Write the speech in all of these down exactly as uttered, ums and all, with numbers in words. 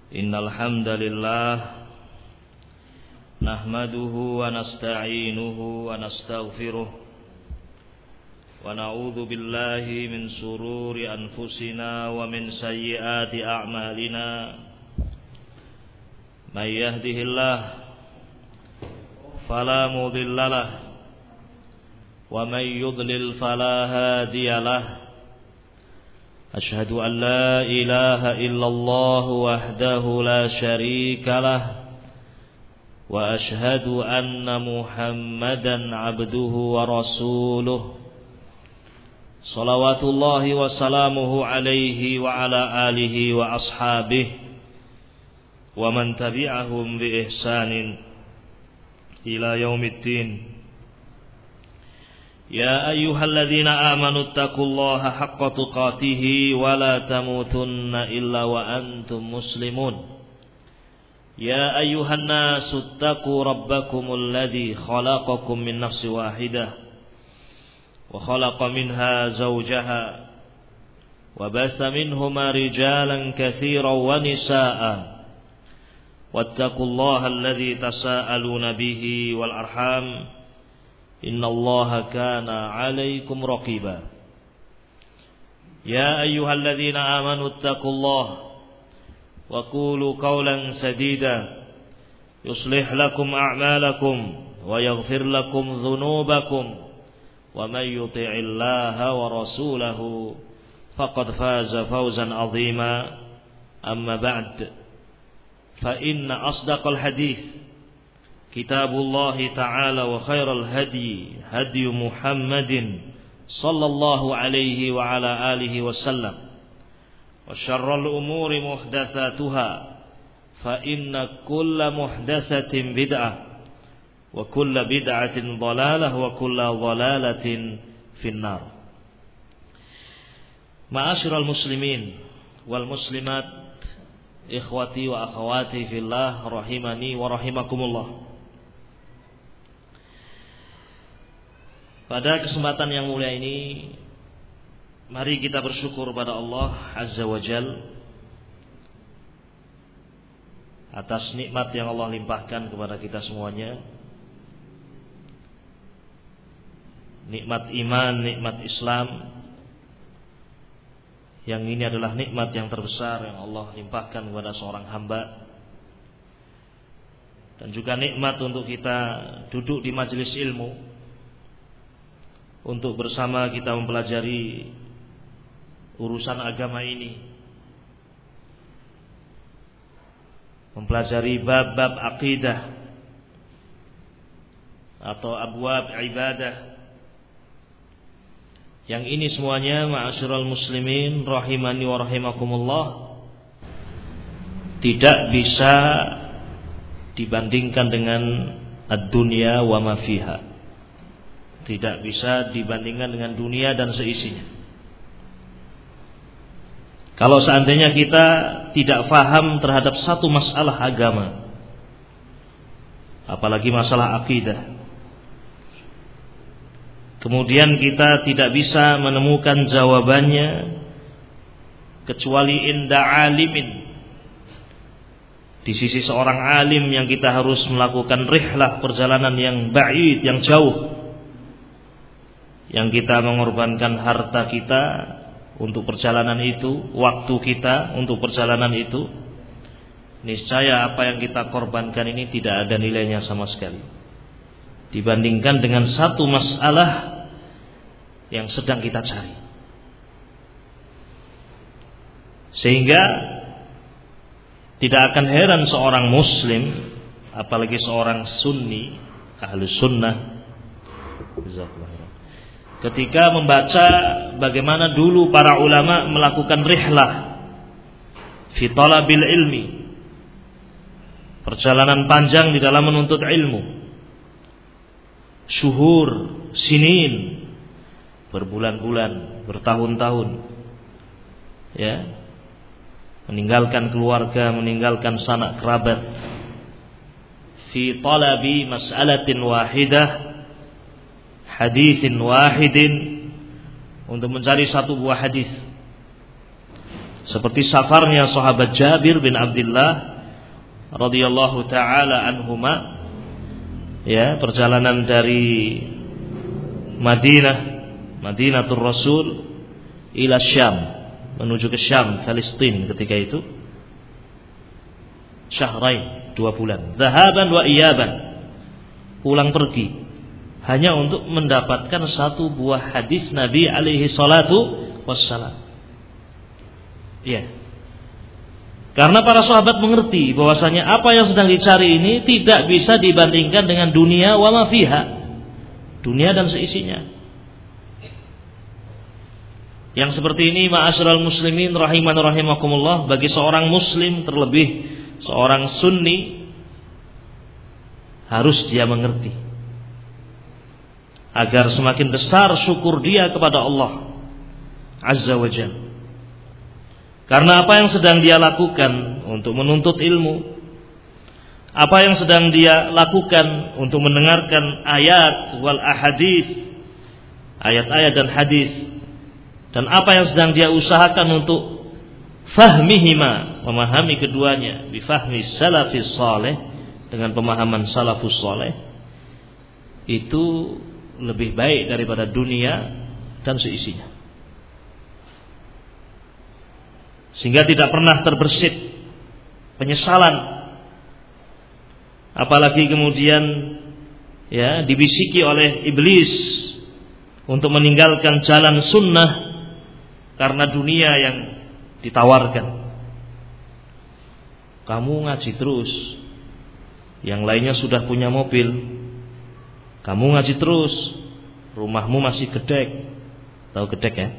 Innal hamdalillah nahmaduhu wa nasta'inuhu wa nastaghfiruh wa na'udzu billahi min sururi anfusina wa min sayyiati a'malina. May yahdihillah fala mudilla lahu wa may yudlil fala hadiya lahu. أشهد أن لا إله إلا الله وحده لا شريك له وأشهد أن محمدا عبده ورسوله صلوات الله وسلامه عليه وعلى آله وأصحابه ومن تبعهم بإحسان إلى يوم الدين. يا أيها الذين آمنوا اتقوا الله حق تقاته ولا تموتن إلا وأنتم مسلمون. يا أيها الناس اتقوا ربكم الذي خلقكم من نفس واحدة وخلق منها زوجها وبث منهما رجالا كثيرا ونساء واتقوا الله الذي تساءلون به والأرحام إن الله كان عليكم رقيبا. يا أيها الذين آمنوا اتقوا الله وقولوا قولا سديدا يصلح لكم أعمالكم ويغفر لكم ذنوبكم ومن يطع الله ورسوله فقد فاز فوزا عظيما. أما بعد فإن أصدق الحديث كتاب الله تعالى وخير الهدي هدي محمد صلى الله عليه وعلى آله وسلم وشر الأمور محدثاتها فإن كل محدثة بدعة وكل بدعة ضلالة وكل ضلالة في النار. Ma'asyiral muslimin wal muslimat, ikhwati wa akhwati fillah, rahimani wa rahimakumullah. Pada kesempatan yang mulia ini, mari kita bersyukur pada Allah Azza wa Jal atas nikmat yang Allah limpahkan kepada kita semuanya. Nikmat iman, nikmat Islam, yang ini adalah nikmat yang terbesar yang Allah limpahkan kepada seorang hamba. Dan juga nikmat untuk kita duduk di majelis ilmu, untuk bersama kita mempelajari urusan agama ini, mempelajari bab-bab akidah atau abwab ibadah. Yang ini semuanya, ma'asyiral muslimin rahimani wa rahimakumullah, tidak bisa dibandingkan dengan ad-dunya wa ma fiha. Tidak bisa dibandingkan dengan dunia dan seisinya. Kalau seandainya kita tidak faham terhadap satu masalah agama, apalagi masalah akidah, kemudian kita tidak bisa menemukan jawabannya kecuali inda alimin, di sisi seorang alim yang kita harus melakukan rihlah, perjalanan yang ba'id, yang jauh, yang kita mengorbankan harta kita untuk perjalanan itu, waktu kita untuk perjalanan itu, niscaya apa yang kita korbankan ini tidak ada nilainya sama sekali dibandingkan dengan satu masalah yang sedang kita cari. Sehingga tidak akan heran seorang muslim, apalagi seorang sunni, ahlus sunnah, ketika membaca bagaimana dulu para ulama melakukan rihlah fi talabil ilmi, perjalanan panjang di dalam menuntut ilmu, syuhur, sinin, berbulan-bulan, bertahun-tahun, ya, meninggalkan keluarga, meninggalkan sanak kerabat, fi talabi mas'alatin wahidah, haditsin wahidin, untuk mencari satu buah hadis, seperti safarnya sahabat Jabir bin Abdullah radhiyallahu taala anhuma, ya, perjalanan dari Madinah, Madinatul Rasul ila Syam, menuju ke Syam, Palestina ketika itu. Syahrain, dua bulan. Zahaban wa iyaban, pulang pergi, hanya untuk mendapatkan satu buah hadis Nabi alaihi salatu wassalam. Iya. Karena para sahabat mengerti bahwasanya apa yang sedang dicari ini tidak bisa dibandingkan dengan dunia wa ma fiha, dunia dan seisinya. Yang seperti ini, ma'asyiral muslimin rahiman rahimakumullah, bagi seorang muslim, terlebih seorang sunni, harus dia mengerti agar semakin besar syukur dia kepada Allah Azza wa Jalla. Karena apa yang sedang dia lakukan untuk menuntut ilmu, apa yang sedang dia lakukan untuk mendengarkan ayat wal ahadits, ayat-ayat dan hadis, dan apa yang sedang dia usahakan untuk fahmihima, memahami keduanya, bifahmi salafis saleh, dengan pemahaman salafus saleh, itu lebih baik daripada dunia dan seisinya. Sehingga tidak pernah terbersit penyesalan, apalagi kemudian ya dibisiki oleh iblis untuk meninggalkan jalan sunnah karena dunia yang ditawarkan. Kamu ngaji terus, yang lainnya sudah punya mobil, kamu ngaji terus, rumahmu masih gedek. Tahu gedek ya?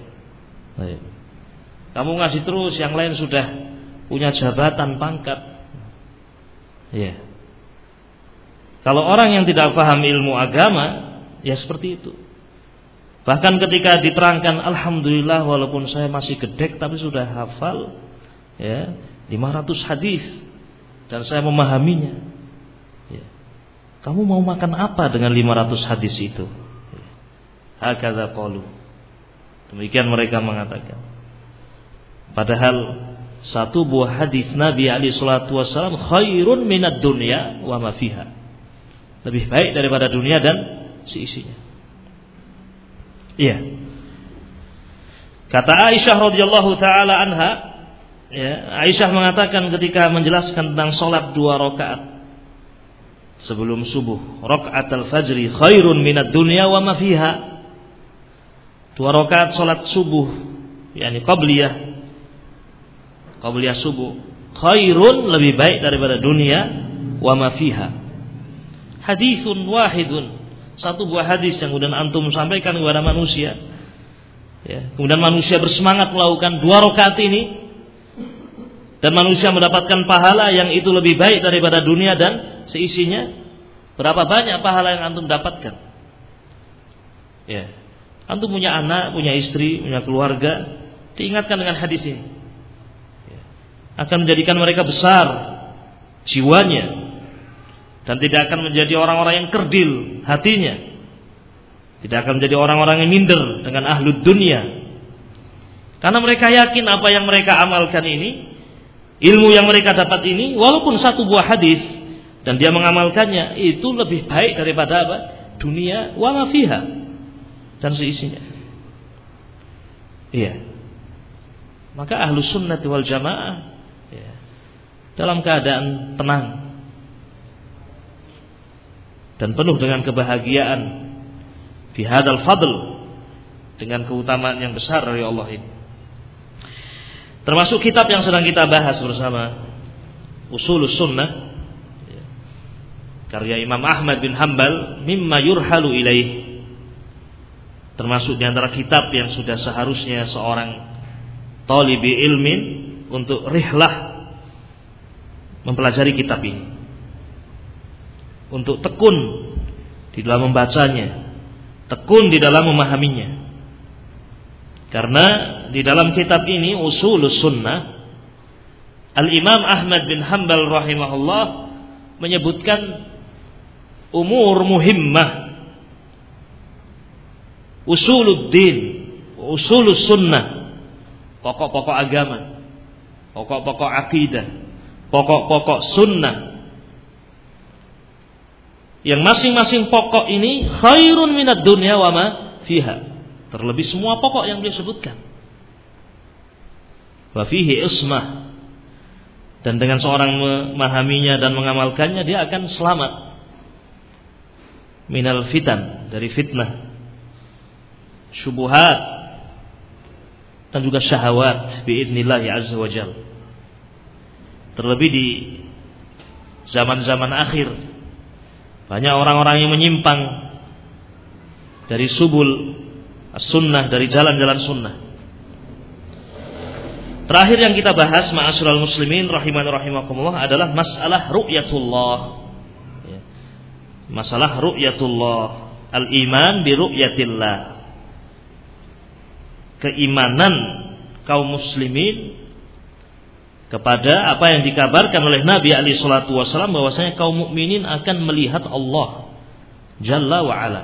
Kamu ngaji terus, yang lain sudah punya jabatan, pangkat. Ya. Kalau orang yang tidak paham ilmu agama, ya seperti itu. Bahkan ketika diterangkan, alhamdulillah walaupun saya masih gedek tapi sudah hafal ya lima ratus hadis dan saya memahaminya. Ya. Kamu mau makan apa dengan lima ratus hadis itu? Hakadza qalu. Demikian mereka mengatakan. Padahal satu buah hadis Nabi alaihi salatu wasallam khairun minad dunya wa ma fiha. Lebih baik daripada dunia dan seisinya. Iya. Kata Aisyah radhiyallahu taala anha, ya, Aisyah mengatakan ketika menjelaskan tentang salat dua rakaat sebelum subuh, rakaatul fajri khairun minad dunya wa ma fiha. Dua rakaat salat subuh, yakni qabliyah, qabliyah subuh, khairun, lebih baik daripada dunia wa ma fiha. Haditsun wahidun, satu buah hadis yang kemudian antum sampaikan kepada manusia, ya, kemudian manusia bersemangat melakukan dua rakaat ini, dan manusia mendapatkan pahala yang itu lebih baik daripada dunia dan seisinya. Berapa banyak pahala yang antum dapatkan? Ya, antum punya anak, punya istri, punya keluarga, diingatkan dengan hadis ini, ya, akan menjadikan mereka besar jiwanya, dan tidak akan menjadi orang-orang yang kerdil hatinya, tidak akan menjadi orang-orang yang minder dengan ahlud dunia, karena mereka yakin apa yang mereka amalkan ini, ilmu yang mereka dapat ini, walaupun satu buah hadis dan dia mengamalkannya, itu lebih baik daripada apa? Dunia wa ma fiha dan seisinya. Iya. Maka ahlus sunnati wal jamaah, ya, dalam keadaan tenang dan penuh dengan kebahagiaan fi hadzal fadl, dengan keutamaan yang besar dari Allah ini. Termasuk kitab yang sedang kita bahas bersama, Ushulus Sunnah, karya Imam Ahmad bin Hanbal, mimma yurhalu ilaih. Termasuk di antara kitab yang sudah seharusnya seorang talibi ilmin untuk rihlah mempelajari kitab ini, untuk tekun di dalam membacanya, tekun di dalam memahaminya. Karena di dalam kitab ini Ushulus Sunnah, Al-Imam Ahmad bin Hanbal rahimahullah menyebutkan umur muhimmah, usuluddin, usulus sunnah, pokok-pokok agama pokok-pokok akidah, pokok-pokok sunnah, yang masing-masing pokok ini khairun minad dunya wa ma fiha, terlebih semua pokok yang beliau sebutkan. Wa fihi ismah, dan dengan seorang memahaminya dan mengamalkannya dia akan selamat minal fitan, dari fitnah, syubuhat, dan juga syahwat biidznillah azza wa jalla. Terlebih di zaman-zaman akhir banyak orang-orang yang menyimpang dari subul as-sunnah, dari jalan-jalan sunnah. Terakhir yang kita bahas ma'asyiral muslimin rahiman rahimakumullah adalah masalah ru'yatullah. Masalah ru'yatullah, al-iman bi ru'yatillah. Keimanan kaum muslimin kepada apa yang dikabarkan oleh Nabi alaihi salatu wasallam bahwasanya kaum mukminin akan melihat Allah Jalla wa ala.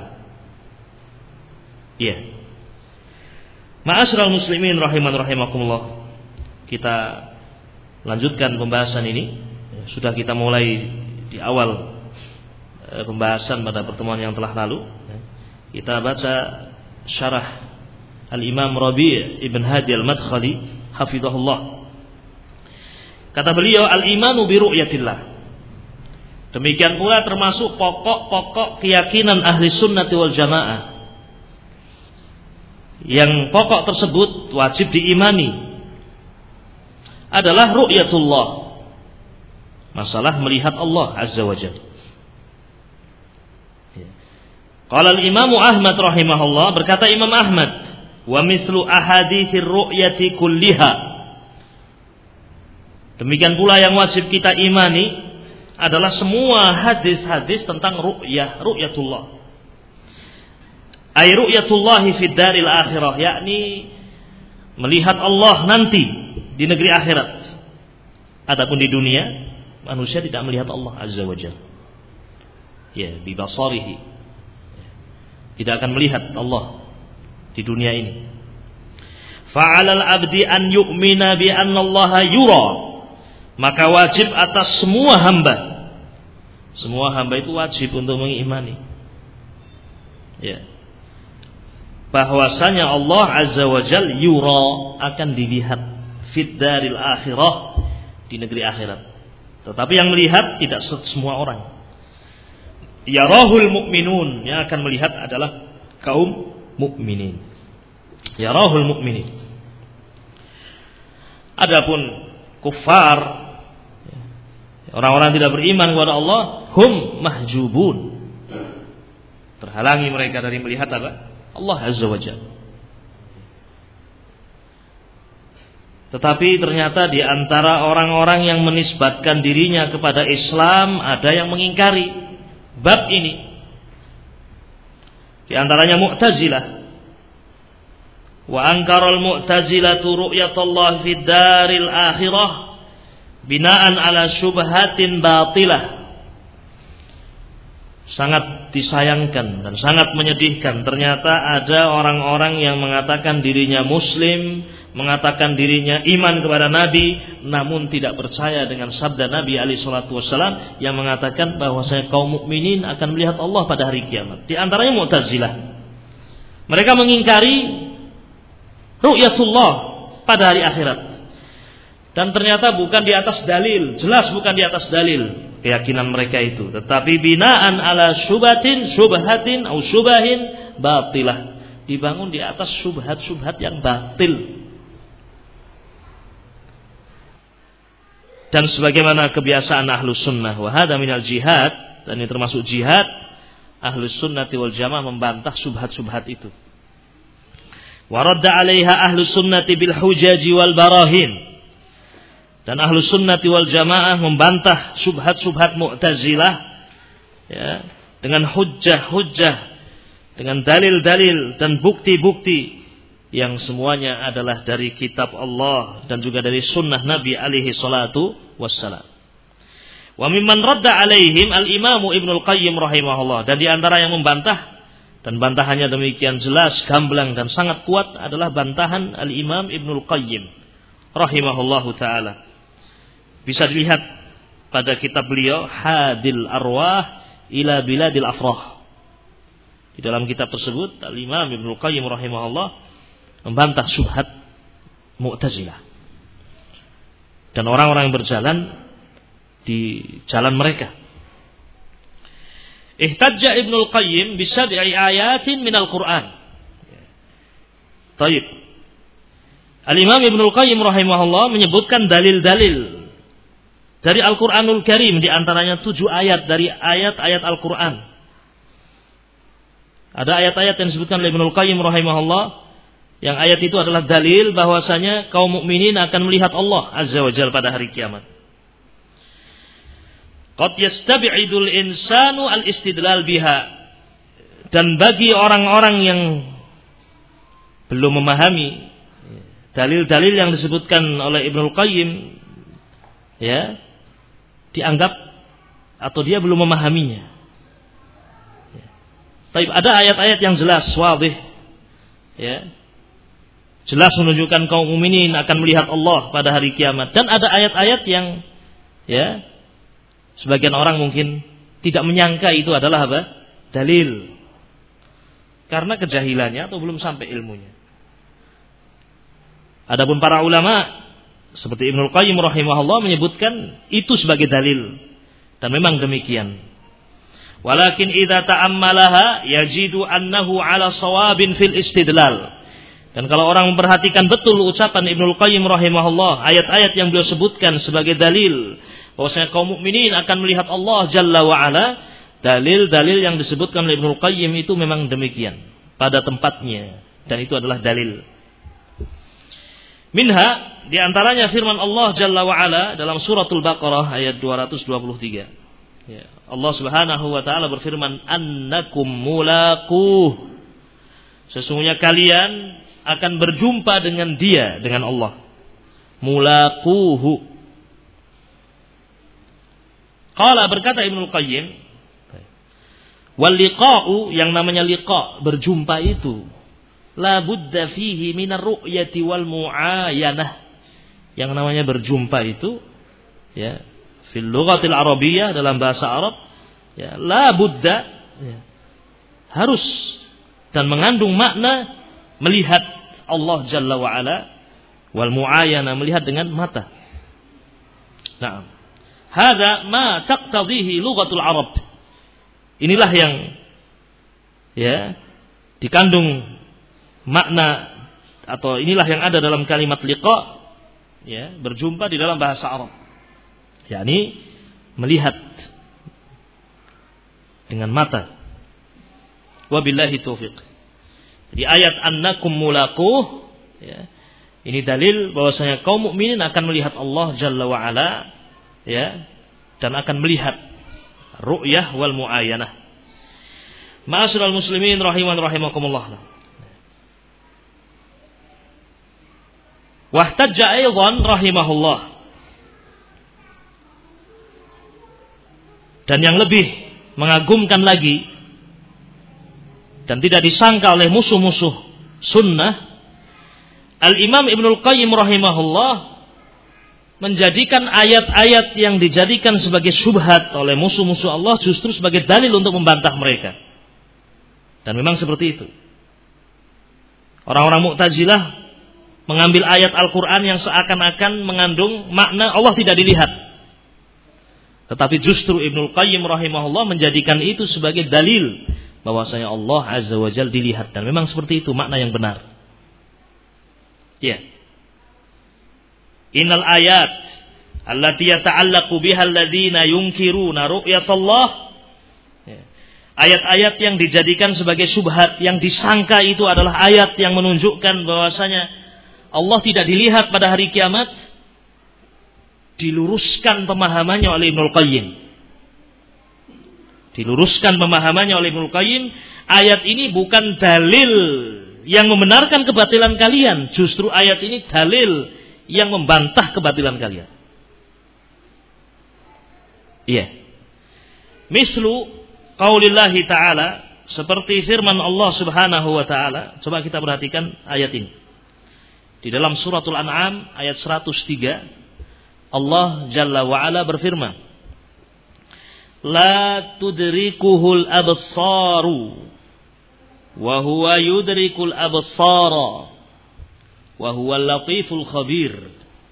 Iya. Ma'asyiral muslimin rahiman rahimakumullah. Kita lanjutkan pembahasan ini. Sudah kita mulai di awal pembahasan pada pertemuan yang telah lalu. Kita baca syarah Al-Imam Rabi' Ibn Hadi Al-Madkhali hafizahullah. Kata beliau, al-imanu bi ru'yatillah. Demikian pula termasuk pokok-pokok keyakinan ahli sunnati wal jamaah. Yang pokok tersebut wajib diimani adalah ru'yatullah, masalah melihat Allah azza wa jalla. Qala al-Imam Ahmad rahimahullah, berkata Imam Ahmad, wa mislu ahaditsir ru'yati kulliha. Demikian pula yang wajib kita imani adalah semua hadis-hadis tentang ru'yah, ru'yatullah. Ay ru'yatullahi fid daril akhirah, yakni melihat Allah nanti di negeri akhirat. Adapun di dunia manusia tidak melihat Allah azza wa jalla. Ya, bi basarihi. Tidak akan melihat Allah di dunia ini. Fa'alal abdi an yu'mina bi anna Allah yura. Maka wajib atas semua hamba. Semua hamba itu wajib untuk mengimani. Ya. Bahwasanya Allah azza wa jalla yura, akan dilihat fid daril akhirah, di negeri akhirat. Tetapi yang melihat tidak semua orang. Yarahul mu'minun, yang akan melihat adalah kaum mukminin. Yarahul mukminin. Adapun kufar, orang-orang tidak beriman kepada Allah, hum mahjubun, terhalangi mereka dari melihat apa? Allah azza wa jalla. Tetapi ternyata di antara orang-orang yang menisbatkan dirinya kepada Islam ada yang mengingkari bab ini. Di antaranya Mu'tazilah. Wa ankaral Mu'tazilatu ru'yatullah fid daril akhirah binaan ala syubhatin batilah. Sangat disayangkan dan sangat menyedihkan, ternyata ada orang-orang yang mengatakan dirinya muslim, mengatakan dirinya iman kepada Nabi, namun tidak percaya dengan sabda Nabi alaihi salatu wasallam yang mengatakan bahwasanya kaum mukminin akan melihat Allah pada hari kiamat. Di antaranya Mu'tazilah. Mereka mengingkari ru'yatullah pada hari akhirat. Dan ternyata bukan di atas dalil, jelas bukan di atas dalil keyakinan mereka itu, tetapi binaan ala syubhatin, syubhatin atau syubahin batilah, dibangun di atas syubhat-syubhat yang batil. Dan sebagaimana kebiasaan ahlus sunnah, wa hadza minal jihad, dan ini termasuk jihad, ahlus sunnati wal jamaah membantah syubhat-syubhat itu. Wa radda 'alaiha ahlus sunnati bil hujaji wal barahin. Dan ahlus sunnati wal jamaah membantah subhat-subhat Mu'tazilah, ya, dengan hujjah-hujjah, dengan dalil-dalil dan bukti-bukti yang semuanya adalah dari kitab Allah dan juga dari sunnah Nabi alaihi salatu wassalam. Wa mimman radda alaihim al-Imamu Ibnul Qayyim rahimahullah. Dan di antara yang membantah, dan bantahannya demikian jelas, gamblang dan sangat kuat, adalah bantahan al-Imam Ibnul Qayyim rahimahullahu taala. Bisa dilihat pada kitab beliau Hadil Arwah ila Biladil Afrah. Di dalam kitab tersebut Al-Imam Ibnul Qayyim rahimahullah membantah syubhat Mu'tazilah dan orang-orang yang berjalan di jalan mereka. Ihtajja Ibnul Qayyim bisab'i ayatin minal Qur'an. Taib. Al-Imam Ibnul Qayyim rahimahullah menyebutkan dalil-dalil dari Al-Qur'anul Karim, di antaranya tujuh ayat dari ayat-ayat Al-Qur'an. Ada ayat-ayat yang disebutkan oleh Ibnul Qayyim rahimahullah, yang ayat itu adalah dalil bahwasanya kaum mukminin akan melihat Allah Azza wa Jalla pada hari kiamat. Qad yastabi'idul insanu al-istidlal biha. Dan bagi orang-orang yang belum memahami dalil-dalil yang disebutkan oleh Ibnul Qayyim, ya, dianggap atau dia belum memahaminya. Ya. Tapi ada ayat-ayat yang jelas, wadih, ya, jelas menunjukkan kaum mukminin akan melihat Allah pada hari kiamat. Dan ada ayat-ayat yang, ya, sebagian orang mungkin tidak menyangka itu adalah apa? Dalil. Karena kejahilannya atau belum sampai ilmunya. Adapun para ulama seperti Ibnul Qayyim rahimahullah menyebutkan itu sebagai dalil, dan memang demikian. Walakin idza ta'ammalaha yajidu annahu ala shawabin fil istidlal. Dan kalau orang memperhatikan betul ucapan Ibnul Qayyim rahimahullah, ayat-ayat yang beliau sebutkan sebagai dalil bahwasanya kaum mukminin akan melihat Allah Jalla wa Ala, dalil-dalil yang disebutkan oleh Ibnul Qayyim itu memang demikian pada tempatnya, dan itu adalah dalil. Minha, di antaranya firman Allah Jalla wa Ala dalam suratul Baqarah ayat dua ratus dua puluh tiga. Ya, Allah Subhanahu wa taala berfirman, "Annakum mulaquh." Sesungguhnya kalian akan berjumpa dengan Dia, dengan Allah. Mulaquhu. Qala, berkata Ibnul Qayyim, wal liqa'u, yang namanya liqa', berjumpa itu, la budda fihi minar ru'yati wal mu'ayanah. Yang namanya berjumpa itu, ya, fil lughatil arabiyyah, dalam bahasa Arab, ya, la budda, ya, harus dan mengandung makna melihat Allah Jalla wa Ala, wal mu'ayanah, melihat dengan mata. Nah, hadza ma taqtadhihi lughatul Arab. Inilah yang, ya, dikandung makna, atau inilah yang ada dalam kalimat liqa, ya, berjumpa di dalam bahasa Arab, yakni melihat dengan mata. Wabillahi taufiq. Jadi ayat annakum mulaquh, ya, ini dalil bahwasanya kaum mukminin akan melihat Allah Jalla wa Ala, ya, dan akan melihat ru'yah wal mu'ayanah. Ma'asyiral muslimin rahiman rahimakumullah. Wahtajja aidan rahimahullah. Dan yang lebih mengagumkan lagi dan tidak disangka oleh musuh-musuh sunnah, Al-Imam Ibnul Qayyim rahimahullah menjadikan ayat-ayat yang dijadikan sebagai syubhat oleh musuh-musuh Allah justru sebagai dalil untuk membantah mereka. Dan memang seperti itu. Orang-orang Mu'tazilah mengambil ayat Al-Quran yang seakan-akan mengandung makna Allah tidak dilihat. Tetapi justru Ibnul Qayyim rahimahullah menjadikan itu sebagai dalil bahwasanya Allah Azza wa Jalla dilihat. Dan memang seperti itu makna yang benar. Ya. Innal ayat allati yata'allaqu biha alladziina yunkiruna ru'yatallah. Ya. Ayat-ayat yang dijadikan sebagai syubhat, yang disangka itu adalah ayat yang menunjukkan bahwasanya Allah tidak dilihat pada hari kiamat, diluruskan pemahamannya oleh Ibnul Qayyim. Diluruskan pemahamannya oleh Ibnul Qayyim. Ayat ini bukan dalil yang membenarkan kebatilan kalian, justru ayat ini dalil yang membantah kebatilan kalian. Iya. Mislu qaulillahi ta'ala, seperti firman Allah Subhanahu wa ta'ala. Coba kita perhatikan ayat ini. Di dalam suratul An'am ayat seratus tiga, Allah Jalla wa'ala berfirman, La tudrikuhul absaru wa huwa yudrikul absara wa huwa latiful khabir.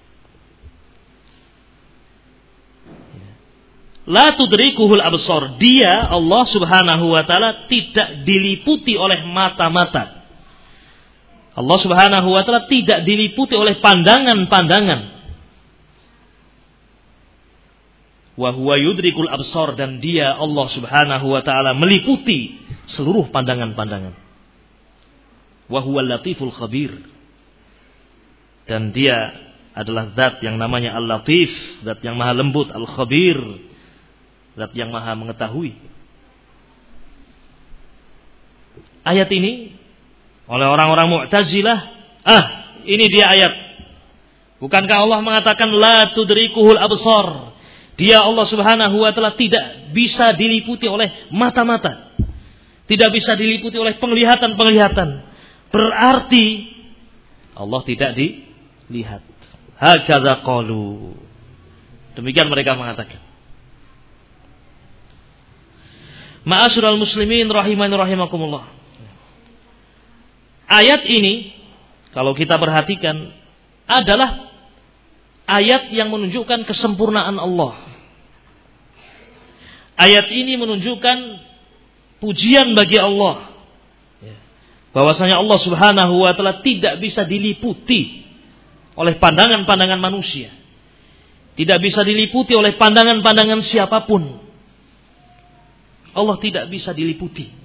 La tudrikuhul absar. Dia, Allah Subhanahu wa ta'ala, tidak diliputi oleh mata-mata. Allah Subhanahu wa ta'ala tidak diliputi oleh pandangan-pandangan. Wa huwa yudrikul absar, dan dia, Allah Subhanahu wa ta'ala, meliputi seluruh pandangan-pandangan. Wa huwa latiful khabir, dan dia adalah zat yang namanya Al-Latif, zat yang maha lembut, Al-Khabir, zat yang maha mengetahui. Ayat ini oleh orang-orang Mu'tazilah, ah, ini dia ayat. Bukankah Allah mengatakan la tudrikuhul absar? Dia, Allah Subhanahu wa ta'ala, tidak bisa diliputi oleh mata-mata. Tidak bisa diliputi oleh penglihatan-penglihatan. Berarti Allah tidak dilihat. Hakadza qalu. Demikian mereka mengatakan. Ma'asyiral muslimin rahimani rahimakumullah. Ayat ini, kalau kita perhatikan, adalah ayat yang menunjukkan kesempurnaan Allah. Ayat ini menunjukkan pujian bagi Allah, bahwasanya Allah Subhanahu wa ta'ala tidak bisa diliputi oleh pandangan-pandangan manusia, tidak bisa diliputi oleh pandangan-pandangan siapapun. Allah tidak bisa diliputi.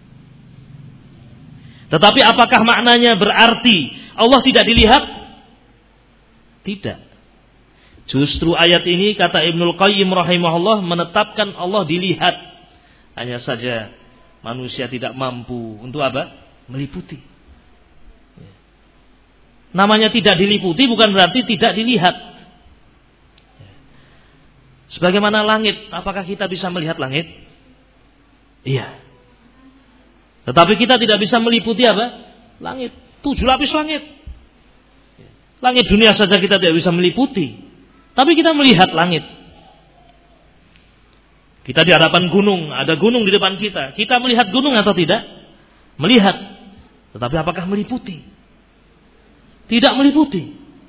Tetapi apakah maknanya berarti Allah tidak dilihat? Tidak. Justru ayat ini, kata Ibnul Qayyim rahimahullah, menetapkan Allah dilihat. Hanya saja manusia tidak mampu untuk apa? Meliputi. Namanya tidak diliputi bukan berarti tidak dilihat. Sebagaimana langit, apakah kita bisa melihat langit? Iya. Tetapi kita tidak bisa meliputi apa? Langit. Tujuh lapis langit. Langit dunia saja kita tidak bisa meliputi. Tapi kita melihat langit. Kita di hadapan gunung, ada gunung di depan kita. Kita melihat gunung atau tidak? Melihat. Tetapi apakah meliputi? Tidak meliputi.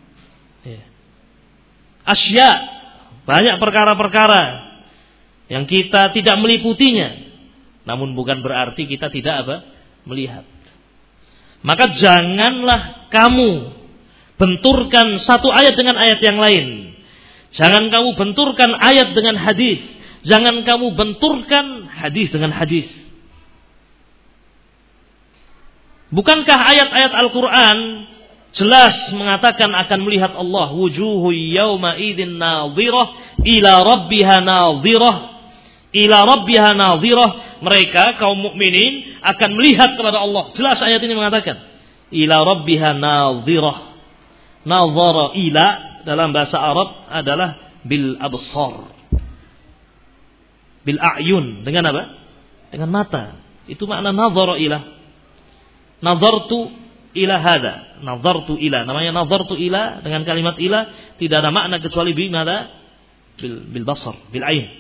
Asya, banyak perkara-perkara yang kita tidak meliputinya. Namun bukan berarti kita tidak apa? Melihat. Maka janganlah kamu benturkan satu ayat dengan ayat yang lain. Jangan kamu benturkan ayat dengan hadis. Jangan kamu benturkan hadis dengan hadis. Bukankah ayat-ayat Al-Quran jelas mengatakan akan melihat Allah? Wujuhu yawma idin nadhirah ila rabbiha nadhirah. Ila rabbiha nadhirah, mereka kaum mukminin akan melihat kepada Allah. Jelas ayat ini mengatakan ila rabbiha nadhirah. Nadhara ila dalam bahasa Arab adalah bil absar, bil a'yun, dengan apa? Dengan mata. Itu makna nadhara ila. Nadhartu ila hada, nadhartu ila. Namanya nadhartu ila dengan kalimat ila tidak ada makna kecuali bi mada? Bil bil basar, bil ain.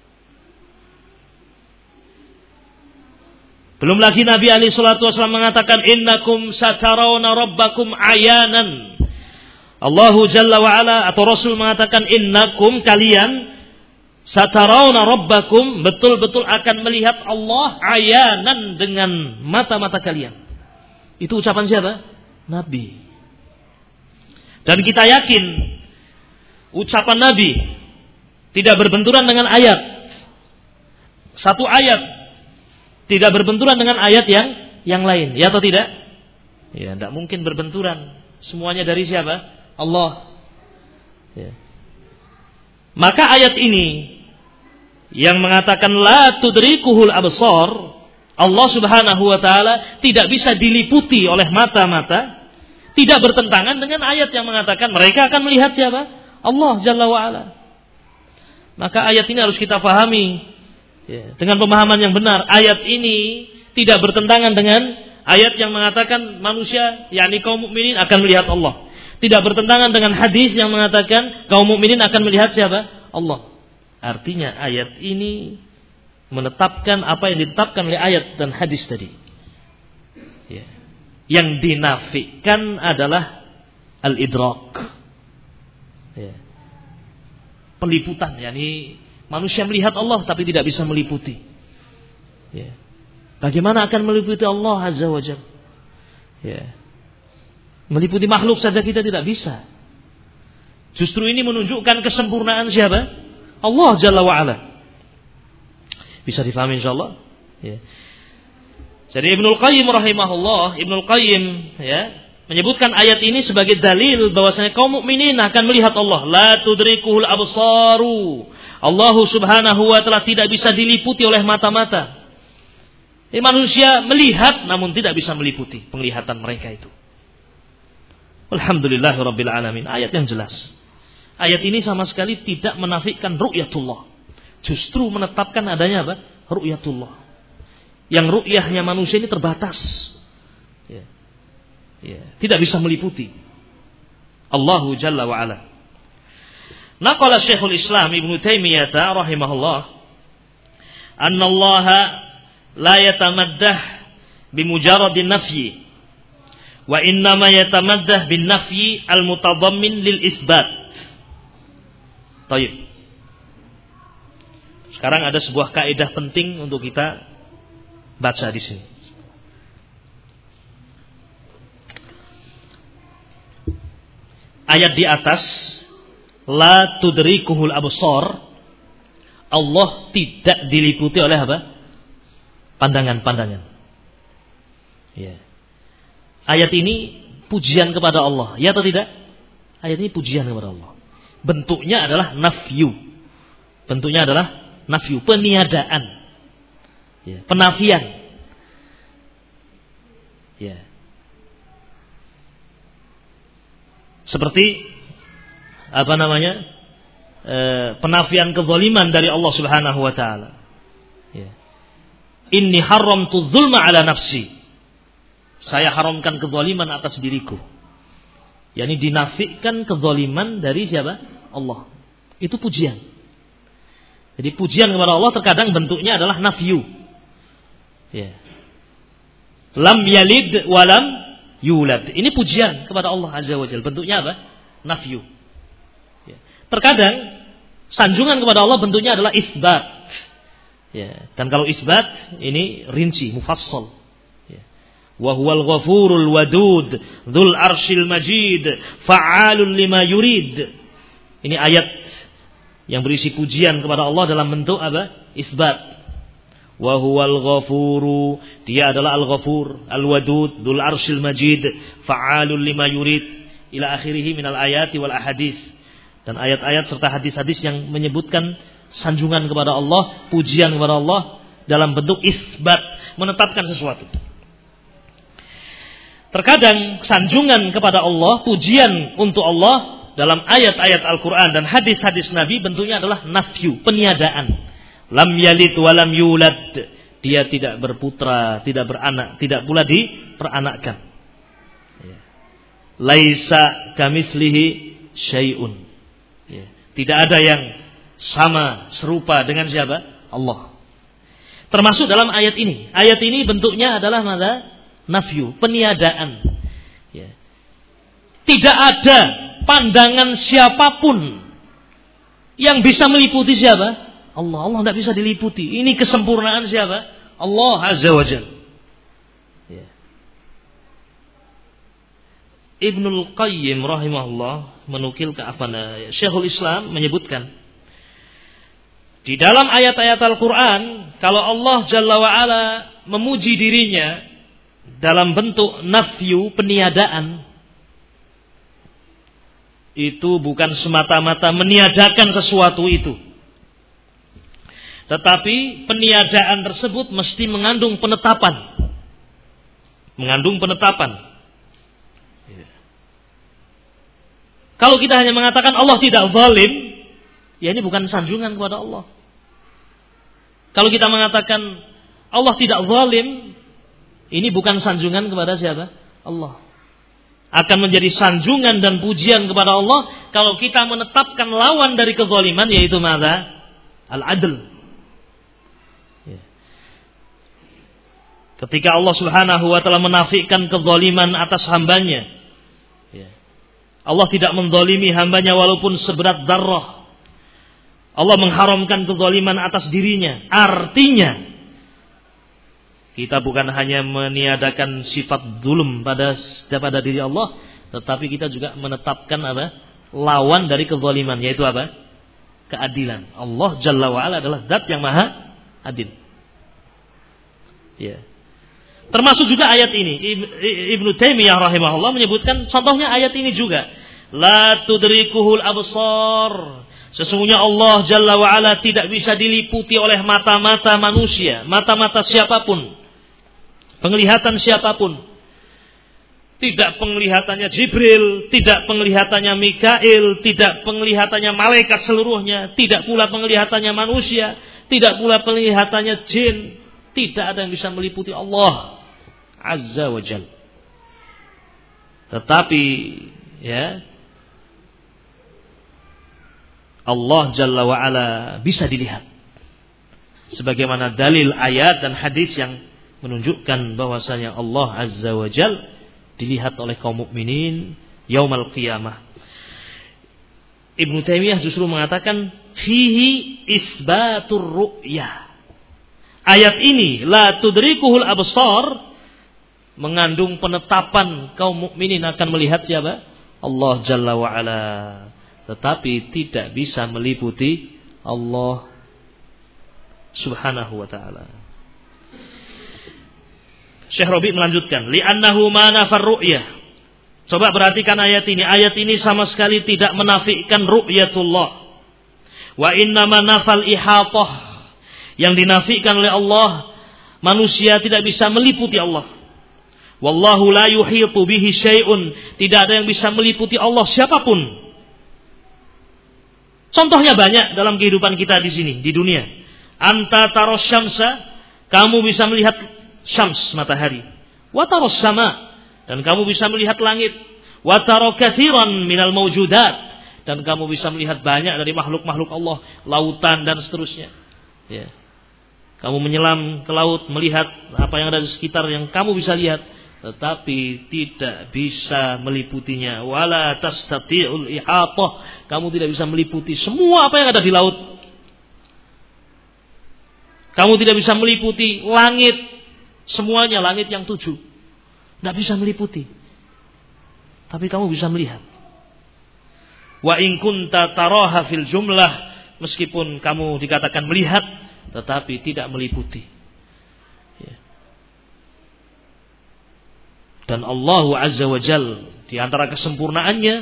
Belum lagi Nabi alaihi salatu wasallam mengatakan innakum satarawna rabbakum ayanan. Allahu Jalla wa ala atau Rasul mengatakan innakum, kalian, satarawna rabbakum, betul-betul akan melihat Allah ayanan dengan mata-mata kalian. Itu ucapan siapa? Nabi. Dan kita yakin ucapan Nabi tidak berbenturan dengan ayat. Satu ayat tidak berbenturan dengan ayat yang yang lain, ya atau tidak? Ya, tidak mungkin berbenturan. Semuanya dari siapa? Allah. Ya. Maka ayat ini yang mengatakan la tudrikuhul absar, Allah Subhanahu wa ta'ala tidak bisa diliputi oleh mata-mata, tidak bertentangan dengan ayat yang mengatakan mereka akan melihat siapa? Allah Jalla wa ala. Maka ayat ini harus kita pahami ya, dengan pemahaman yang benar. Ayat ini tidak bertentangan dengan ayat yang mengatakan manusia, yakni kaum mukminin, akan melihat Allah. Tidak bertentangan dengan hadis yang mengatakan kaum mukminin akan melihat siapa? Allah. Artinya ayat ini menetapkan apa yang ditetapkan oleh ayat dan hadis tadi. Ya. Yang dinafikan adalah al-idrak. Ya. Peliputan, yakni manusia melihat Allah tapi tidak bisa meliputi. Ya. Bagaimana akan meliputi Allah Azza wa Jalla? Ya. Meliputi makhluk saja kita tidak bisa. Justru ini menunjukkan kesempurnaan siapa? Allah Jalla wa Ala. Bisa difahami insyaallah? Ya. Jadi Ibnul Qayyim rahimahullah, Ibnul Qayyim ya, menyebutkan ayat ini sebagai dalil bahwasanya kaum mukminin akan melihat Allah. La tudrikuhul absaru. Allah Subhanahu wa taala tidak bisa diliputi oleh mata-mata. Jadi manusia melihat namun tidak bisa meliputi penglihatan mereka itu. Alhamdulillahirabbil alamin. Ayat yang jelas. Ayat ini sama sekali tidak menafikan ru'yatullah. Justru menetapkan adanya apa? Ru'yatullah. Yang ru'yahnya manusia ini terbatas. Ya. Ya. Tidak bisa meliputi Allahu Jalla wa Ala. Naqala Syekhul Islam Ibnu Taimiyah rahimahullah anna Allah la yatamaddah bimujarradin nafyi wa innama yatamaddah bin nafyi al-mutadammin lil isbat. Baik. Sekarang ada sebuah kaidah penting untuk kita baca di sini. Ayat di atas, la tudrikuhul absar, Allah tidak diliputi oleh apa? Pandangan-pandangan. Ya. Ayat ini pujian kepada Allah, ya atau tidak? Ayat ini pujian kepada Allah. Bentuknya adalah nafyu. Bentuknya adalah nafyu, peniadaan. Ya, penafian. Ya. Seperti apa namanya? E, penafian kezaliman dari Allah Subhanahu wa taala. Ya. Inni haramtu dzulma ala nafsi. Saya haramkan kezaliman atas diriku. yakni dinafikan kezaliman dari siapa? Allah. Itu pujian. Jadi pujian kepada Allah terkadang bentuknya adalah nafyu. Ya. Lam yalid walam yulad. Ini pujian kepada Allah Azza wa Jalla. Bentuknya apa? Nafyu. Ya. Terkadang sanjungan kepada Allah bentuknya adalah isbat. Ya. Dan kalau isbat ini rinci, mufassal. Ya. Wa huwal ghafurul wadud, dzul arsyil majid, fa'alun lima yurid. Ini ayat yang berisi pujian kepada Allah dalam bentuk apa? Isbat. Wa huwal ghafuru, dia adalah al-ghafur, al-wadud, dzul arsyil majid, fa'alun lima yurid, ila akhirih minal ayati wal ahadits. Dan ayat-ayat serta hadis-hadis yang menyebutkan sanjungan kepada Allah, pujian kepada Allah dalam bentuk isbat, menetapkan sesuatu. Terkadang sanjungan kepada Allah, pujian untuk Allah dalam ayat-ayat Al-Quran dan hadis-hadis Nabi bentuknya adalah nafyu, peniadaan. Lam yalid walam yulad, dia tidak berputra, tidak beranak, tidak pula diperanakkan. Laisa kamislihi syai'un. Ya. Tidak ada yang sama, serupa dengan siapa? Allah. Termasuk dalam ayat ini. Ayat ini bentuknya adalah mana? Nafyu, peniadaan. Ya. Tidak ada pandangan siapapun yang bisa meliputi siapa? Allah. Allah tidak bisa diliputi. Ini kesempurnaan siapa? Allah Azza wa Jalla. Ya. Ibnul Qayyim rahimahullah menukilkan apa namanya? Syekhul Islam menyebutkan di dalam ayat-ayat Al-Quran, kalau Allah Jalla wa'ala memuji dirinya dalam bentuk nafyu, peniadaan, itu bukan semata-mata meniadakan sesuatu itu, tetapi peniadaan tersebut mesti mengandung penetapan. Mengandung penetapan. Kalau kita hanya mengatakan Allah tidak zalim, ya ini bukan sanjungan kepada Allah. Kalau kita mengatakan Allah tidak zalim, ini bukan sanjungan kepada siapa? Allah. akan menjadi sanjungan dan pujian kepada Allah kalau kita menetapkan lawan dari kezaliman, yaitu mana? Al-adl. Ya. Ketika Allah Subhanahu wa taala menafikan kezaliman atas hambanya, ya, Allah tidak menzalimi hambanya walaupun seberat darah. Allah mengharamkan kezaliman atas dirinya. Artinya kita bukan hanya meniadakan sifat zulm pada pada diri Allah, tetapi kita juga menetapkan apa? Lawan dari kezaliman, yaitu apa? Keadilan. Allah Jalla wa Ala adalah zat yang maha adil. Ya. Termasuk juga ayat ini. Ibnu Taimiyah rahimahullah menyebutkan contohnya ayat ini juga. La tudrikuhul absar. Sesungguhnya Allah Jalla wa Ala tidak bisa diliputi oleh mata-mata manusia, mata-mata siapapun. Penglihatan siapapun. Tidak penglihatannya Jibril, tidak penglihatannya Mikail, tidak penglihatannya malaikat seluruhnya, tidak pula penglihatannya manusia, tidak pula penglihatannya jin. Tidak ada yang bisa meliputi Allah Azza wa Jalla. Tetapi ya, Allah Jalla wa Ala bisa dilihat. Sebagaimana dalil ayat dan hadis yang menunjukkan bahwasanya Allah Azza wa Jal dilihat oleh kaum mukminin yaumal qiyamah. Ibnu Taimiyah justru mengatakan fihi isbatur ru'yah. Ayat ini la tudrikuhul absar mengandung penetapan kaum mukminin akan melihat siapa? Allah Jalla wa Ala. Tetapi tidak bisa meliputi Allah Subhanahu wa ta'ala. Syekh Rabi melanjutkan, li'annahu ma nafar ru'yah. Coba perhatikan ayat ini. Ayat ini sama sekali tidak menafikan ru'yatullah. Wa innama nafal ihatah. Yang dinafikan oleh Allah, manusia tidak bisa meliputi Allah. Wallahu la yuhitu bihi syai'un. Tidak ada yang bisa meliputi Allah siapapun. Contohnya banyak dalam kehidupan kita di sini, di dunia. Anta taros syamsa, kamu bisa melihat syams, matahari. Wa taros sama, dan kamu bisa melihat langit. Wa taro katsiran minal mawjudat, dan kamu bisa melihat banyak dari makhluk-makhluk Allah, lautan dan seterusnya. Ya. Kamu menyelam ke laut, melihat apa yang ada di sekitar yang kamu bisa lihat, tetapi tidak bisa meliputinya. Wala tastati'ul ihatah, kamu tidak bisa meliputi semua apa yang ada di laut. Kamu tidak bisa meliputi langit, semuanya langit yang tujuh. Tidak bisa meliputi. Tapi kamu bisa melihat. Wa in kunta taraha fil jumlah, meskipun kamu dikatakan melihat, tetapi tidak meliputi. Ya. Dan Allah Azza wa Jal, di antara kesempurnaannya,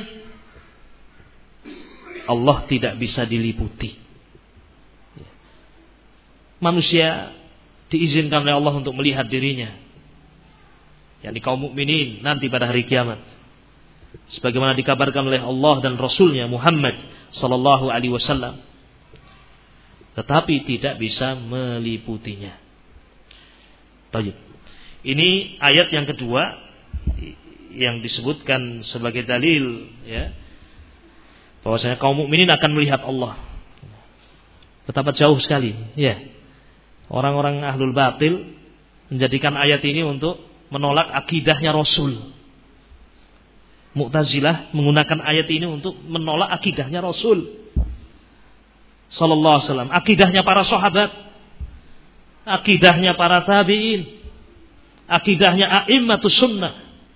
Allah tidak bisa diliputi. Ya. Manusia diizinkan oleh Allah untuk melihat dirinya, yakni kaum mukminin nanti pada hari kiamat, sebagaimana dikabarkan oleh Allah dan Rasulnya Muhammad sallallahu alaihi wasallam, tetapi tidak bisa meliputinya. Baik. Ini ayat yang kedua yang disebutkan sebagai dalil, ya, bahwasanya kaum mukminin akan melihat Allah. Betapa jauh sekali, ya. Orang-orang ahlul batil menjadikan ayat ini untuk menolak akidahnya Rasul. Mu'tazilah menggunakan ayat ini untuk menolak akidahnya Rasul sallallahu alaihi wasallam, akidahnya para sahabat, akidahnya para tabi'in, akidahnya a'immatus sunnah.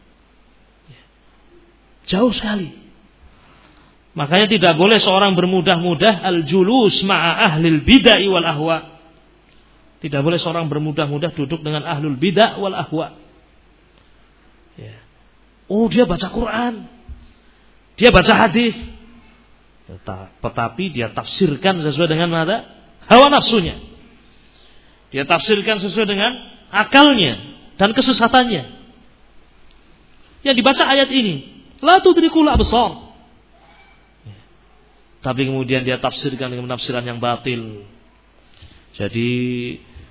Jauh sekali. Makanya tidak boleh seorang bermudah-mudah al-julus ma'a ahlil bid'ah wal ahwa. Tidak boleh seorang bermudah-mudah duduk dengan ahlul bid'ah wal ahwa. Ya. Oh, dia baca Quran, dia baca hadis, tetapi dia tafsirkan sesuai dengan mana? Hawa nafsunya. Dia tafsirkan sesuai dengan akalnya dan kesesatannya. Yang dibaca ayat ini, la tudrikul absar. Tapi kemudian dia tafsirkan dengan penafsiran yang batil. Jadi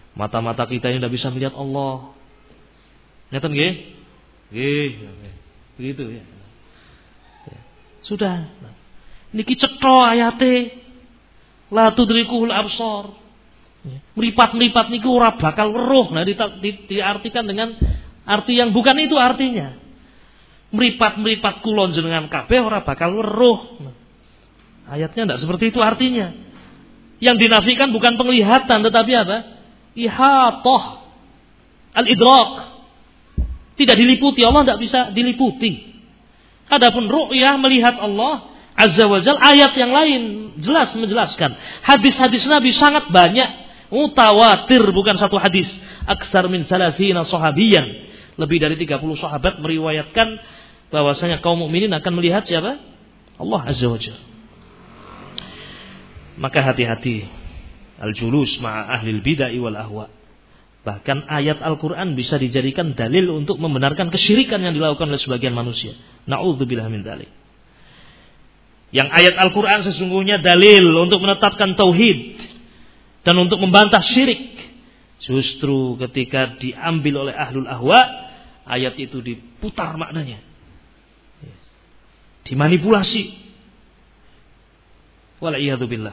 mata-mata kita ini tidak bisa melihat Allah. Ngeten nggih? Nggih. Begitu ya. Ya. Sudah. Niki cetha ayate la tudrikuhul absar. Ya. Meripat-meripat niku ora bakal weruh. Nah di, di, diartikan dengan arti yang bukan itu artinya. Meripat-meripat kula jenengan kabeh ora bakal weruh. Nah, ayatnya tidak seperti itu artinya. Yang dinafikan bukan penglihatan tetapi apa? Ihatah. Al-idrak. Tidak diliputi, Allah tidak bisa diliputi. Adapun ru'yah melihat Allah Azza wa Jalla, ayat yang lain jelas menjelaskan. Hadis-hadis Nabi sangat banyak, mutawatir, bukan satu hadis. Aksar min salasina sahabiyan. Lebih dari tiga puluh sahabat meriwayatkan bahwasanya kaum mukminin akan melihat siapa? Allah Azza wa Jalla. Maka hati-hati al-julus ma'a ahlil bid'ah wal ahwa. Bahkan ayat Al-Quran bisa dijadikan dalil untuk membenarkan kesyirikan yang dilakukan oleh sebagian manusia. Na'udzubillah min dzalik. Yang ayat Al-Quran sesungguhnya dalil untuk menetapkan tauhid dan untuk membantah syirik. Justru ketika diambil oleh ahlul ahwa, ayat itu diputar maknanya, dimanipulasi. Wala'iyadzubillah.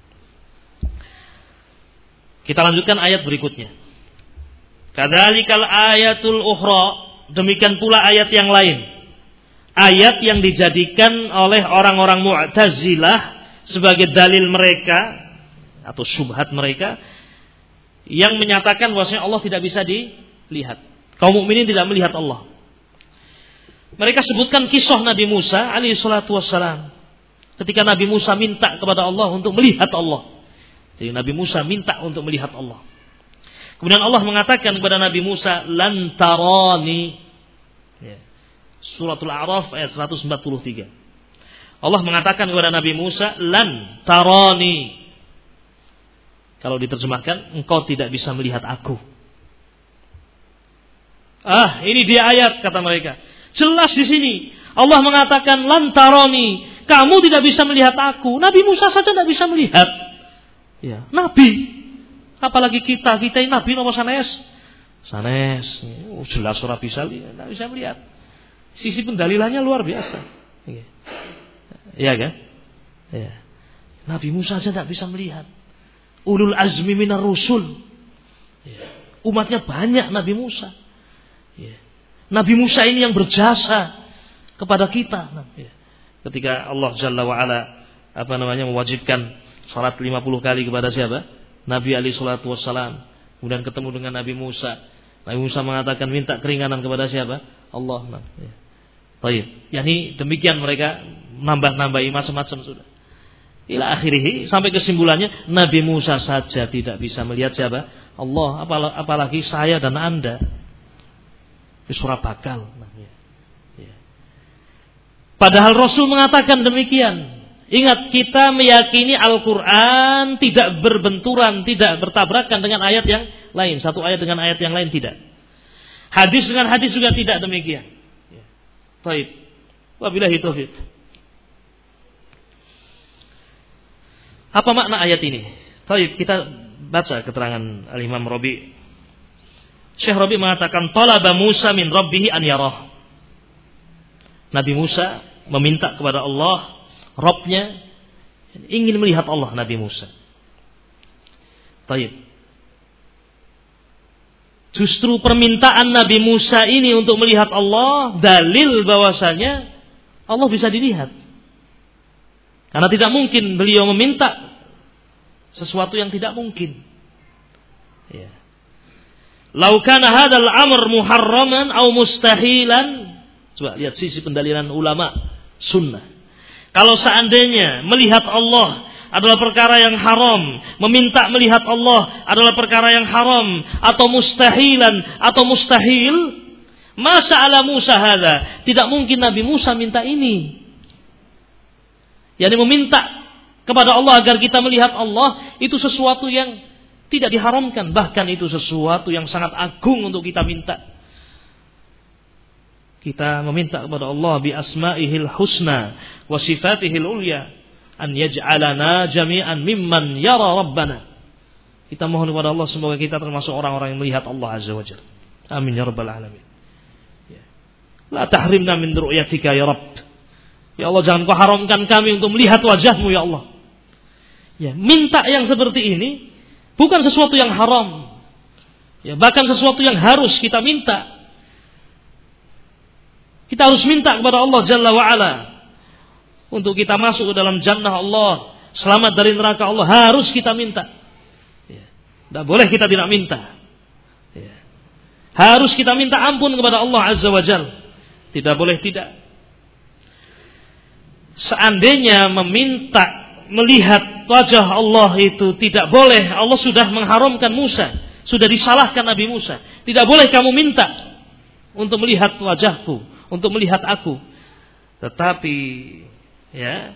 Kita lanjutkan ayat berikutnya. Kadzalikal ayatul ukhra, demikian pula ayat yang lain. Ayat yang dijadikan oleh orang-orang Mu'tazilah sebagai dalil mereka atau syubhat mereka yang menyatakan bahwasanya Allah tidak bisa dilihat. Kaum mukminin tidak melihat Allah. Mereka sebutkan kisah Nabi Musa alaihi salatu wassalam. Ketika Nabi Musa minta kepada Allah untuk melihat Allah. Jadi Nabi Musa minta untuk melihat Allah. Kemudian Allah mengatakan kepada Nabi Musa, lan tarani. Ya. Suratul A'raf ayat seratus empat puluh tiga. Allah mengatakan kepada Nabi Musa, lan tarani. Kalau diterjemahkan, engkau tidak bisa melihat aku. Ah, ini dia ayat, kata mereka. Jelas di sini Allah mengatakan, lan tarani, kamu tidak bisa melihat aku. Nabi Musa saja tidak bisa melihat. Ya, Nabi. Apalagi kita, kita ini Nabi nomor sanes. Sanes, oh, jelas ora bisa lihat, tidak bisa melihat. Sisi pendalilannya luar biasa. Iya kan? Ya. Nabi Musa saja tidak bisa melihat. Ulul azmi minar rusul. Ya. Umatnya banyak Nabi Musa. Ya. Nabi Musa ini yang berjasa kepada kita. Ya. Ketika Allah Jalla wa'ala apa namanya mewajibkan salat lima puluh kali kepada siapa? Nabi alaihi salatu wassalam. Kemudian ketemu dengan Nabi Musa. Nabi Musa mengatakan minta keringanan kepada siapa? Allah. Nah, ya. Baik. Yani demikian mereka nambah-nambahi macam-macam sudah. Ila akhirih sampai kesimpulannya Nabi Musa saja tidak bisa melihat siapa? Allah. Apalagi saya dan Anda. Di surah bakal. Nah, ya. Ya. Padahal Rasul mengatakan demikian. Ingat, kita meyakini Al-Quran tidak berbenturan, tidak bertabrakan dengan ayat yang lain. Satu ayat dengan ayat yang lain tidak. Hadis dengan hadis juga tidak demikian. Ya. Baik. Wabillahi taufiq. Apa makna ayat ini? Baik, kita baca keterangan Al-Imam Rabi. Syekh Rabi mengatakan, talaba Musa min Rabbihi an yarah. Nabi Musa meminta kepada Allah, Rabbnya, ingin melihat Allah Nabi Musa. Baik. Justru permintaan Nabi Musa ini untuk melihat Allah dalil bahwasanya Allah bisa dilihat. Karena tidak mungkin beliau meminta sesuatu yang tidak mungkin. Ya. Lau kana hadzal amr muharraman aw mustahilan. Coba lihat sisi pendalilan ulama sunnah. Kalau seandainya melihat Allah adalah perkara yang haram, meminta melihat Allah adalah perkara yang haram atau mustahilan atau mustahil, masa ala Musa hadza, tidak mungkin Nabi Musa minta ini. Yani meminta kepada Allah agar kita melihat Allah itu sesuatu yang tidak diharamkan, bahkan itu sesuatu yang sangat agung untuk kita minta. Kita meminta kepada Allah bi asma'ihil husna wa sifatihil ulya an yaj'alana jami'an mimman yara rabbana. Kita mohon kepada Allah semoga kita termasuk orang-orang yang melihat Allah Azza wa Jalla. Amin ya rabbal alamin. Ya. La tahrimna min ru'yatika ya Rabb. Ya Allah, jangan kau haramkan kami untuk melihat wajahmu ya Allah. Ya, minta yang seperti ini bukan sesuatu yang haram. Ya, bahkan sesuatu yang harus kita minta. Kita harus minta kepada Allah Jalla wa Ala untuk kita masuk ke dalam jannah Allah, selamat dari neraka Allah, harus kita minta. Ya, tidak boleh kita tidak minta. Ya. Harus kita minta ampun kepada Allah Azza wa Jalla. Tidak boleh tidak. Seandainya meminta melihat wajah Allah itu tidak boleh, Allah sudah mengharamkan Musa, sudah disalahkan Nabi Musa. Tidak boleh kamu minta untuk melihat wajahku, untuk melihat aku. Tetapi ya,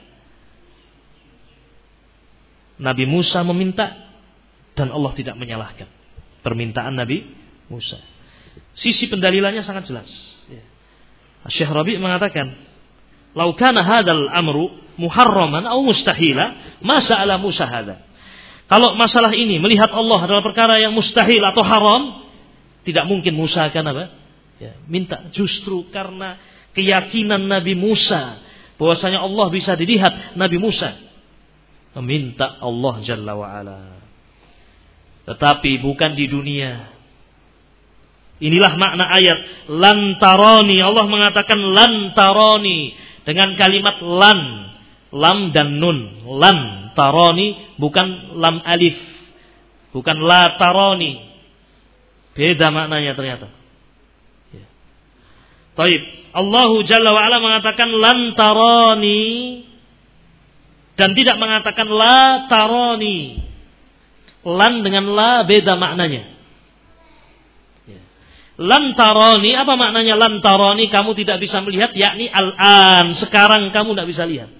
Nabi Musa meminta dan Allah tidak menyalahkan permintaan Nabi Musa. Sisi pendalilannya sangat jelas. Ya. Syekh Rabi' mengatakan, "Lau kana hadzal amru muharraman aw mustahila, ma sa'ala Musa hadza." Kalau masalah ini melihat Allah adalah perkara yang mustahil atau haram, tidak mungkin Musa akan apa? Ya, minta. Justru karena keyakinan Nabi Musa bahwasanya Allah bisa dilihat, Nabi Musa meminta Allah Jalla wa Ala. Tetapi bukan di dunia. Inilah makna ayat lantaroni. Allah mengatakan lantaroni dengan kalimat lan, lam dan nun. Lantaroni bukan lam alif, bukan la taroni. Beda maknanya ternyata. Ya. Taib. Allahu Jalla wa Ala mengatakan lantaroni dan tidak mengatakan la taroni. Lan dengan la beda maknanya. Lantaroni, apa maknanya lantaroni? Kamu tidak bisa melihat, yakni al-an, sekarang kamu tidak bisa lihat.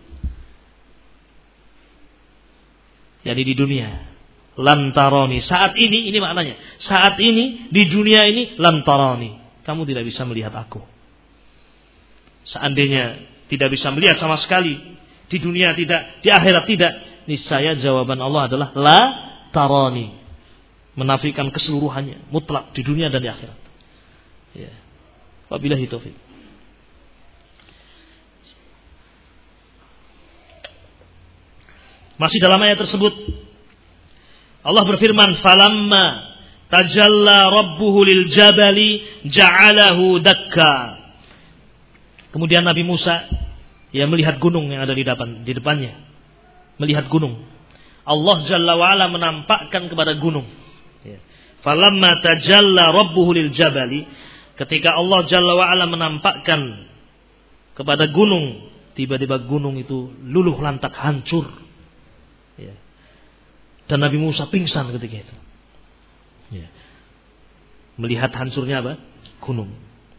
Jadi di dunia lantaroni, saat ini, ini maknanya. Saat ini, di dunia ini lantaroni, kamu tidak bisa melihat aku. Seandainya tidak bisa melihat sama sekali, di dunia tidak, di akhirat tidak, niscaya jawaban Allah adalah la taroni, menafikan keseluruhannya, mutlak di dunia dan di akhirat. Ya. Wabillahi taufik. Masih dalam ayat tersebut Allah berfirman, "Falamma tajalla rabbuhu lil jabali ja'alahu dakka." Kemudian Nabi Musa ya melihat gunung yang ada di depan di depannya. Melihat gunung. Allah Jalla wa Ala menampakkan kepada gunung. Ya. Falamma tajalla rabbuhu lil jabali, ketika Allah Jalla wa Ala menampakkan kepada gunung, tiba-tiba gunung itu luluh lantak, hancur. Ya. Dan Nabi Musa pingsan ketika itu. Ya. Melihat hancurnya apa? Gunung.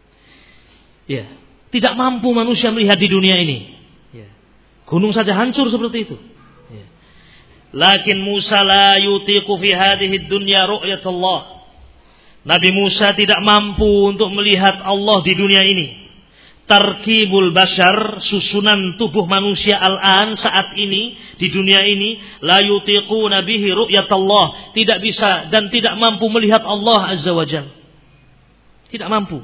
Ya. Tidak mampu manusia melihat di dunia ini. Ya. Gunung saja hancur seperti itu. Ya. Lakin Musa la yutiqu fi hadhihi dunya ru'yatullah. Nabi Musa tidak mampu untuk melihat Allah di dunia ini. Tarkibul bashar, susunan tubuh manusia al-an saat ini di dunia ini, la yutiquna bihi ru'yatallah, tidak bisa dan tidak mampu melihat Allah Azza wa Jalla. Tidak mampu.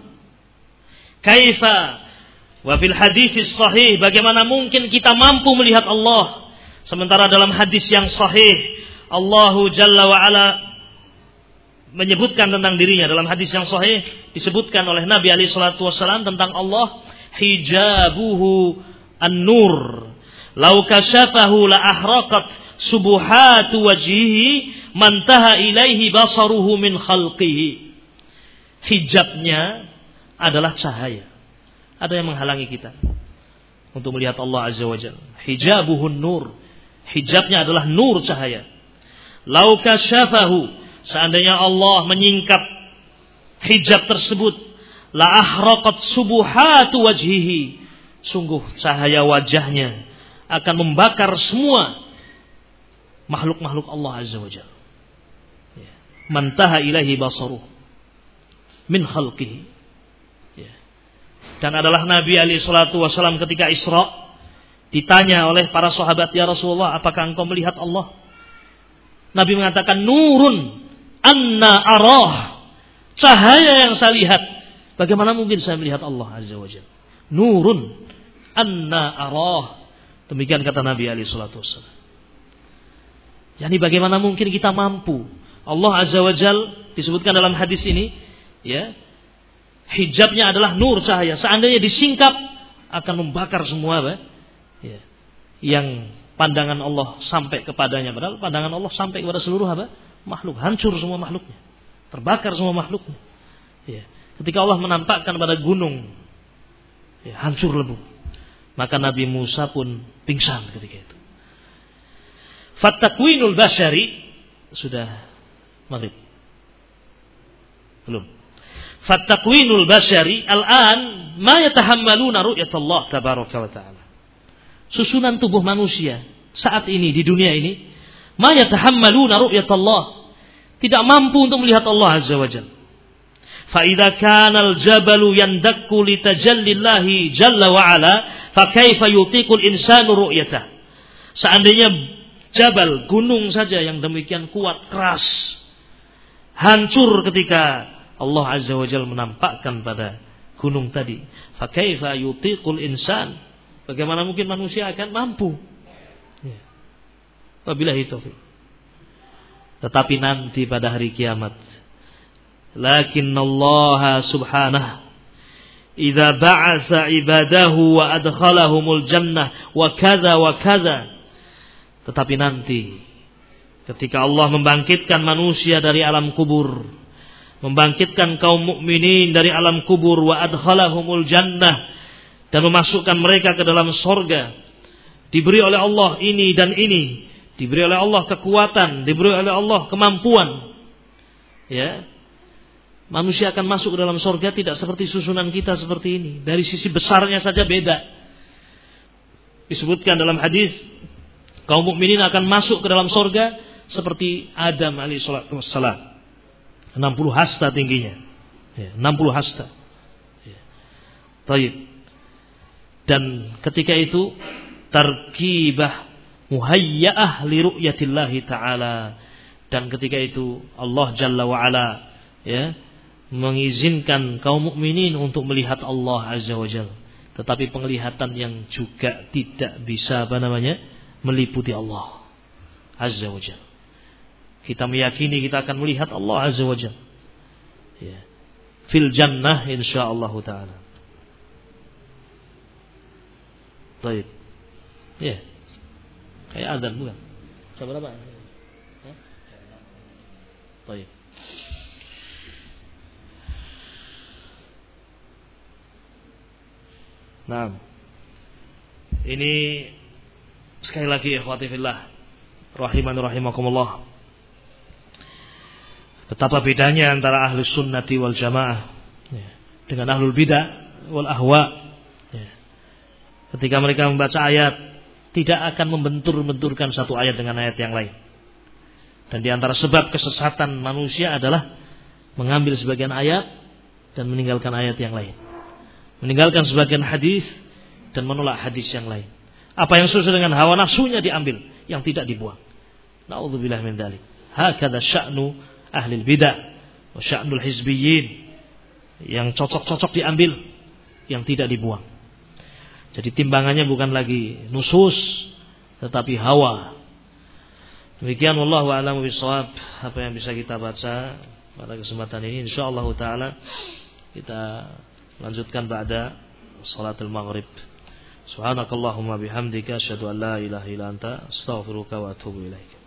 Kaifa wa fil hadits sahih, bagaimana mungkin kita mampu melihat Allah sementara dalam hadis yang sahih Allahu Jalla wa Ala menyebutkan tentang dirinya. Dalam hadis yang sahih disebutkan oleh Nabi alaihi salatu wasallam tentang Allah, hijabuhu an-nur law kashafahu la ahraqat subuhatu wajhihi mantaha ilaihi basaruhu min khalqihi. Hijabnya adalah cahaya. Ada yang menghalangi kita untuk melihat Allah Azza wa Jalla. Hijabuhu an-nur, hijabnya adalah nur, cahaya. Law kashafahu, seandainya Allah menyingkap hijab tersebut, la ahraqat subuhatu wajhihi, sungguh cahaya wajahnya akan membakar semua makhluk-makhluk Allah Azza wa Jalla. Ya. Mantaha ilahi basaruh min khalqihi. Ya. Dan adalah Nabi alaihi salatu wasallam ketika Isra ditanya oleh para sahabat, "Ya Rasulullah, apakah engkau melihat Allah?" Nabi mengatakan, "Nurun anna arah." Cahaya yang saya lihat. Bagaimana mungkin saya melihat Allah Azza wa Jalla? Nurun anna arah. Demikian kata Nabi alaihi salatu wassalam. Yani bagaimana mungkin kita mampu? Allah Azza wa Jalla disebutkan dalam hadis ini, ya, hijabnya adalah nur cahaya. Seandainya disingkap akan membakar semua, apa? Ya, yang pandangan Allah sampai kepadanya. Padahal pandangan Allah sampai kepada seluruh apa? Makhluk. Hancur semua makhluknya. Terbakar semua makhluknya. Ya. Ketika Allah menampakkan pada gunung, ya, hancur lebur. Maka Nabi Musa pun pingsan ketika itu. Fattakwinul basyari. Sudah maghrib? Belum. Fattakwinul basyari al-an ma yatahammaluna ru'yatallah tabaraka wa ta'ala. Susunan tubuh manusia saat ini di dunia ini, ma yatahammaluna ru'yatallah, tidak mampu untuk melihat Allah Azza wa Jalla. Fa idza kana al-jabalu yandakku li tajallillahi jalla wa ala, fa kaifa yutiqul insanu ru'yatah. Seandainya jabal, gunung saja yang demikian kuat, keras, hancur ketika Allah Azza wa Jalla menampakkan pada gunung tadi. Fa kaifa yutiqul insan, bagaimana mungkin manusia akan mampu? Ya. Wabillahi taufiq. Tetapi nanti pada hari kiamat, lakin Allah subhanahu idza ba'atsa ibadahu wa adkhalahumul jannah wa kadza wa kadza. Tetapi nanti ketika Allah membangkitkan manusia dari alam kubur, membangkitkan kaum mukminin dari alam kubur, wa adkhalahumul jannah, dan memasukkan mereka ke dalam sorga, diberi oleh Allah ini dan ini, diberi oleh Allah kekuatan, diberi oleh Allah kemampuan, ya, manusia akan masuk ke dalam sorga tidak seperti susunan kita seperti ini. Dari sisi besarnya saja beda. Disebutkan dalam hadis, kaum mukminin akan masuk ke dalam sorga seperti Adam alaihi salatu wassalam. enam puluh hasta tingginya. Ya, enam puluh hasta. Ya. Taib. Dan ketika itu tarkibah muhayya'ah li ru'yatillahi ta'ala. Dan ketika itu Allah Jalla wa Ala, ya, mengizinkan kaum mukminin untuk melihat Allah Azza wa Jalla. Tetapi penglihatan yang juga tidak bisa apa namanya meliputi Allah Azza wa Jalla. Kita meyakini kita akan melihat Allah Azza wa Jalla, ya, fil jannah insyaallah taala. Baik. Ya. Kayak azan bukan? Sabar apa? Hah? Baik. Nah, ini sekali lagi ikhwati fillah rahimani rahimakumullah, betapa bedanya antara ahlus sunnati wal jamaah, ya, dengan ahlul bidah wal ahwa. Ya. Ketika mereka membaca ayat, tidak akan membentur-benturkan satu ayat dengan ayat yang lain. Dan di antara sebab kesesatan manusia adalah mengambil sebagian ayat dan meninggalkan ayat yang lain, meninggalkan sebagian hadis dan menolak hadis yang lain. Apa yang sesuai dengan hawa nafsunya diambil, yang tidak dibuang. Na'udzubillah min dzalik. Hakadha sya'nu ahlil bidah wa sya'nul hizbiyyin, yang cocok-cocok diambil, yang tidak dibuang. Jadi timbangannya bukan lagi nusus tetapi hawa. Demikian wallahu a'lamu bishawab apa yang bisa kita baca pada kesempatan ini. Insyaallah taala kita lanjutkan ba'da salatul maghrib. Subhanakallahumma bihamdika asyhadu an la ilaha illa anta astaghfiruka wa atubu ilaik.